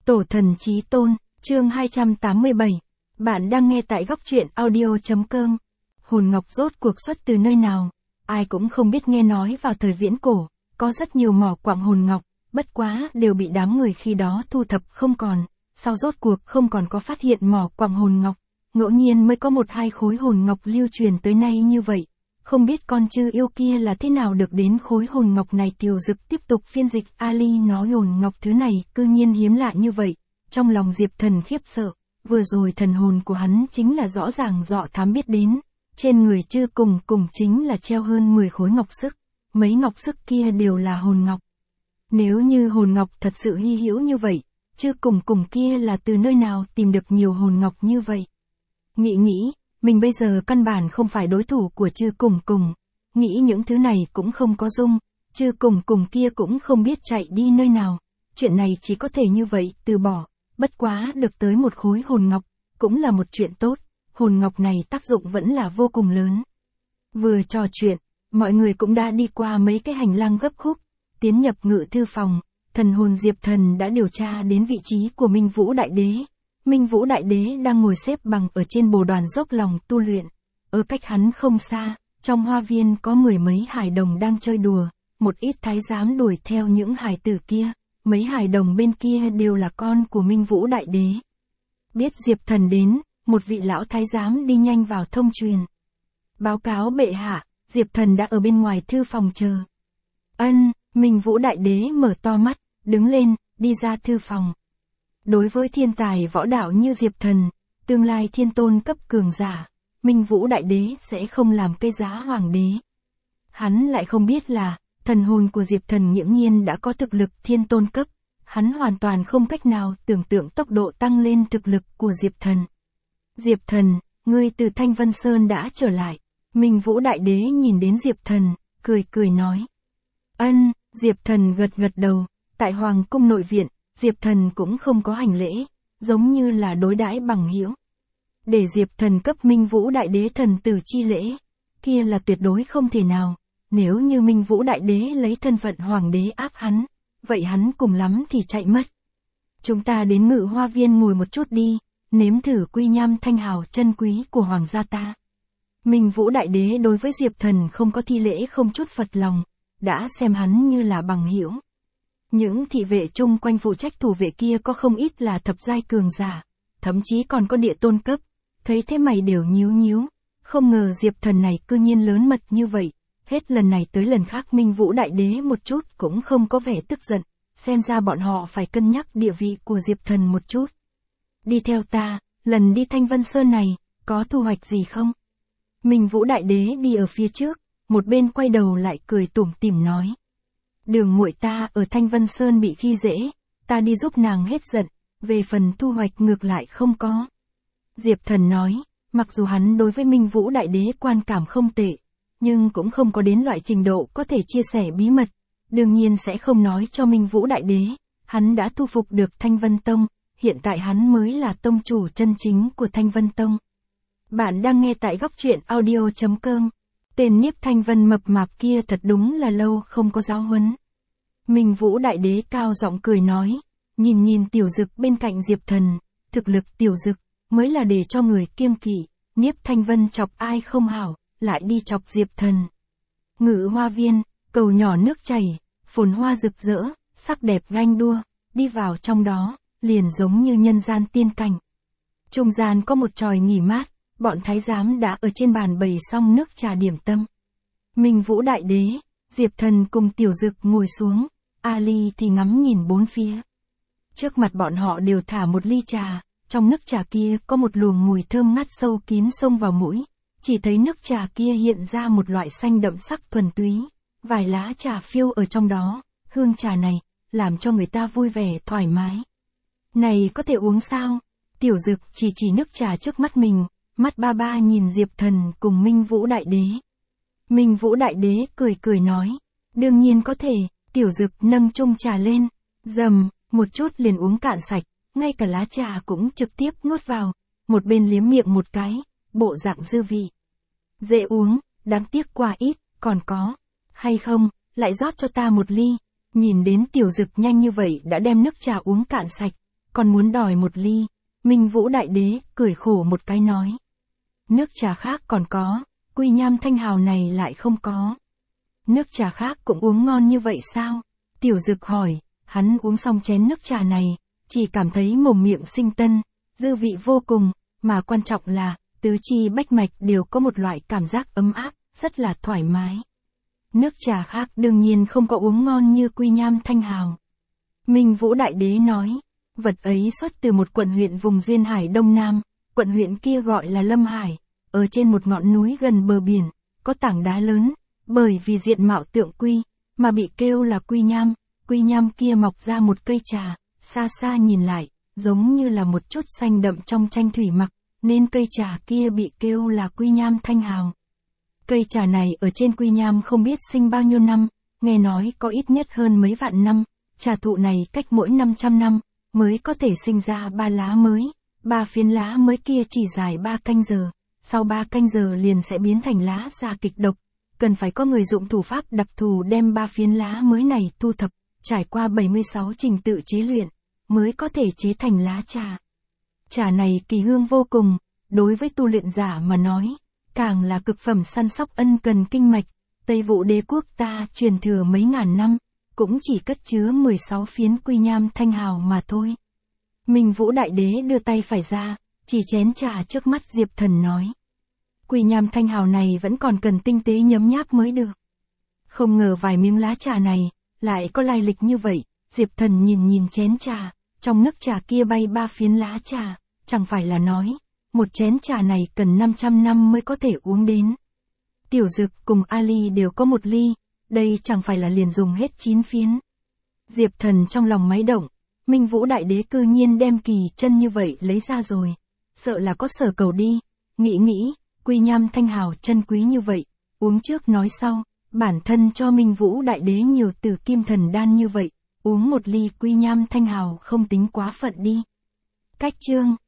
Tổ thần chí tôn, chương 287. Bạn đang nghe tại góc truyện audio.com. Hồn ngọc rốt cuộc xuất từ nơi nào? Ai cũng không biết, nghe nói vào thời viễn cổ, có rất nhiều mỏ quặng hồn ngọc, bất quá đều bị đám người khi đó thu thập không còn, sau rốt cuộc không còn có phát hiện mỏ quặng hồn ngọc, ngẫu nhiên mới có 1-2 khối hồn ngọc lưu truyền tới nay như vậy. Không biết con chư yêu kia là thế nào được đến khối hồn ngọc này. Tiểu Dực tiếp tục phiên dịch. Ali nói hồn ngọc thứ này cư nhiên hiếm lạ như vậy. Trong lòng Diệp Thần khiếp sợ, vừa rồi thần hồn của hắn chính là rõ ràng dọ thám biết đến. Trên người chư cùng chính là treo hơn 10 khối ngọc sức. Mấy ngọc sức kia đều là hồn ngọc. Nếu như hồn ngọc thật sự hy hữu như vậy, chư cùng kia là từ nơi nào tìm được nhiều hồn ngọc như vậy? Nghĩ, mình bây giờ căn bản không phải đối thủ của chư cùng. Nghĩ những thứ này cũng không có dung, chư cùng kia cũng không biết chạy đi nơi nào. Chuyện này chỉ có thể như vậy, từ bỏ. Bất quá được tới một khối hồn ngọc, cũng là một chuyện tốt. Hồn ngọc này tác dụng vẫn là vô cùng lớn. Vừa trò chuyện, mọi người cũng đã đi qua mấy cái hành lang gấp khúc, tiến nhập ngự thư phòng. Thần hồn Diệp Thần đã điều tra đến vị trí của Minh Vũ Đại Đế. Minh Vũ Đại Đế đang ngồi xếp bằng ở trên bồ đoàn dốc lòng tu luyện. Ở cách hắn không xa, trong hoa viên có 10 mấy hài đồng đang chơi đùa, một ít thái giám đuổi theo những hài tử kia, mấy hài đồng bên kia đều là con của Minh Vũ Đại Đế. Biết Diệp Thần đến, một vị lão thái giám đi nhanh vào thông truyền. Báo cáo bệ hạ, Diệp Thần đã ở bên ngoài thư phòng chờ. Minh Vũ Đại Đế mở to mắt, đứng lên, đi ra thư phòng. Đối với thiên tài võ đạo như Diệp Thần, tương lai thiên tôn cấp cường giả, Minh Vũ Đại Đế sẽ không làm cây giá hoàng đế. Hắn lại không biết là, thần hồn của Diệp Thần nghiễm nhiên đã có thực lực thiên tôn cấp, hắn hoàn toàn không cách nào tưởng tượng tốc độ tăng lên thực lực của Diệp Thần. Diệp Thần, ngươi từ Thanh Vân Sơn đã trở lại. Minh Vũ Đại Đế nhìn đến Diệp Thần, cười nói. Diệp Thần gật đầu, tại Hoàng cung nội viện, Diệp Thần cũng không có hành lễ, giống như là đối đãi bằng hữu. Để Diệp Thần cấp Minh Vũ Đại Đế thần tử chi lễ, kia là tuyệt đối không thể nào. Nếu như Minh Vũ Đại Đế lấy thân phận hoàng đế áp hắn, vậy hắn cùng lắm thì chạy mất. Chúng ta đến Ngự Hoa Viên ngồi một chút đi, nếm thử quy nham thanh hào chân quý của hoàng gia ta. Minh Vũ Đại Đế đối với Diệp Thần không có thi lễ không chút phật lòng, đã xem hắn như là bằng hữu. Những thị vệ chung quanh phụ trách thủ vệ kia có không ít là thập giai cường giả, thậm chí còn có địa tôn cấp, thấy thế mày đều nhíu, không ngờ Diệp Thần này cư nhiên lớn mật như vậy, hết lần này tới lần khác Minh Vũ Đại Đế một chút cũng không có vẻ tức giận, xem ra bọn họ phải cân nhắc địa vị của Diệp Thần một chút. Đi theo ta, lần đi Thanh Vân Sơn này, có thu hoạch gì không? Minh Vũ Đại Đế đi ở phía trước, một bên quay đầu lại cười tủm tỉm nói. Đường muội ta ở Thanh Vân Sơn bị khi dễ, ta đi giúp nàng hết giận, về phần thu hoạch ngược lại không có. Diệp Thần nói, mặc dù hắn đối với Minh Vũ Đại Đế quan cảm không tệ, nhưng cũng không có đến loại trình độ có thể chia sẻ bí mật, đương nhiên sẽ không nói cho Minh Vũ Đại Đế, hắn đã thu phục được Thanh Vân Tông, hiện tại hắn mới là tông chủ chân chính của Thanh Vân Tông. Bạn đang nghe tại góc truyện audio.com. Tên Niếp Thanh Vân mập mạp kia thật đúng là lâu không có giáo huấn. Minh Vũ Đại Đế cao giọng cười nói, nhìn Tiểu Dực bên cạnh Diệp Thần, thực lực Tiểu Dực mới là để cho người kiêng kỵ, Niếp Thanh Vân chọc ai không hảo, lại đi chọc Diệp Thần. Ngự Hoa Viên, cầu nhỏ nước chảy, phồn hoa rực rỡ, sắc đẹp ganh đua, đi vào trong đó, liền giống như nhân gian tiên cảnh. Trung gian có một chòi nghỉ mát, bọn thái giám đã ở trên bàn bày xong nước trà điểm tâm. Minh Vũ Đại Đế, Diệp Thần cùng Tiểu Dực ngồi xuống, Ali thì ngắm nhìn bốn phía. Trước mặt bọn họ đều thả một ly trà, trong nước trà kia có một luồng mùi thơm ngát sâu kín xông vào mũi, chỉ thấy nước trà kia hiện ra một loại xanh đậm sắc thuần túy, vài lá trà phiêu ở trong đó, hương trà này, làm cho người ta vui vẻ thoải mái. Này có thể uống sao? Tiểu Dực chỉ nước trà trước mắt mình. Mắt ba nhìn Diệp Thần cùng Minh Vũ Đại Đế. Minh Vũ Đại Đế cười nói, đương nhiên có thể. Tiểu Dực nâng chung trà lên, dầm, một chút liền uống cạn sạch, ngay cả lá trà cũng trực tiếp nuốt vào, một bên liếm miệng một cái, bộ dạng dư vị. Dễ uống, đáng tiếc quá ít, còn có, hay không, lại rót cho ta một ly. Nhìn đến Tiểu Dực nhanh như vậy đã đem nước trà uống cạn sạch, còn muốn đòi một ly. Minh Vũ Đại Đế cười khổ một cái nói. Nước trà khác còn có, Quy Nham Thanh Hào này lại không có. Nước trà khác cũng uống ngon như vậy sao? Tiểu Dực hỏi, hắn uống xong chén nước trà này, chỉ cảm thấy mồm miệng sinh tân, dư vị vô cùng, mà quan trọng là, tứ chi bách mạch đều có một loại cảm giác ấm áp, rất là thoải mái. Nước trà khác đương nhiên không có uống ngon như Quy Nham Thanh Hào. Minh Vũ Đại Đế nói, vật ấy xuất từ một quận huyện vùng duyên hải Đông Nam, quận huyện kia gọi là Lâm Hải, ở trên một ngọn núi gần bờ biển, có tảng đá lớn, bởi vì diện mạo tượng quy, mà bị kêu là Quy Nham kia mọc ra một cây trà, xa xa nhìn lại, giống như là một chút xanh đậm trong tranh thủy mặc, nên cây trà kia bị kêu là Quy Nham Thanh Hào. Cây trà này ở trên Quy Nham không biết sinh bao nhiêu năm, nghe nói có ít nhất hơn mấy vạn năm, trà thụ này cách mỗi 500 năm, mới có thể sinh ra 3 lá mới, 3 phiến lá mới kia chỉ dài 3 canh giờ, sau 3 canh giờ liền sẽ biến thành lá già kịch độc, cần phải có người dụng thủ pháp đặc thù đem 3 phiến lá mới này thu thập, trải qua 76 trình tự chế luyện, mới có thể chế thành lá trà. Trà này kỳ hương vô cùng, đối với tu luyện giả mà nói, càng là cực phẩm săn sóc ân cần kinh mạch, Tây Vũ Đế quốc ta truyền thừa mấy ngàn năm, cũng chỉ cất chứa 16 phiến Quy Nham Thanh Hào mà thôi. Minh Vũ Đại Đế đưa tay phải ra, chỉ chén trà trước mắt Diệp Thần nói. Quy Nham Thanh Hào này vẫn còn cần tinh tế nhấm nháp mới được. Không ngờ vài miếng lá trà này, lại có lai lịch như vậy, Diệp Thần nhìn chén trà, trong nước trà kia bay 3 phiến lá trà, chẳng phải là nói, một chén trà này cần 500 năm mới có thể uống đến. Tiểu Dực cùng Ali đều có một ly, đây chẳng phải là liền dùng hết 9 phiến. Diệp Thần trong lòng máy động, Minh Vũ Đại Đế cư nhiên đem kỳ chân như vậy lấy ra rồi, sợ là có sở cầu đi, nghĩ, Quy Nham Thanh Hào chân quý như vậy, uống trước nói sau, bản thân cho Minh Vũ Đại Đế nhiều từ kim thần đan như vậy, uống một ly Quy Nham Thanh Hào không tính quá phận đi. Cách chương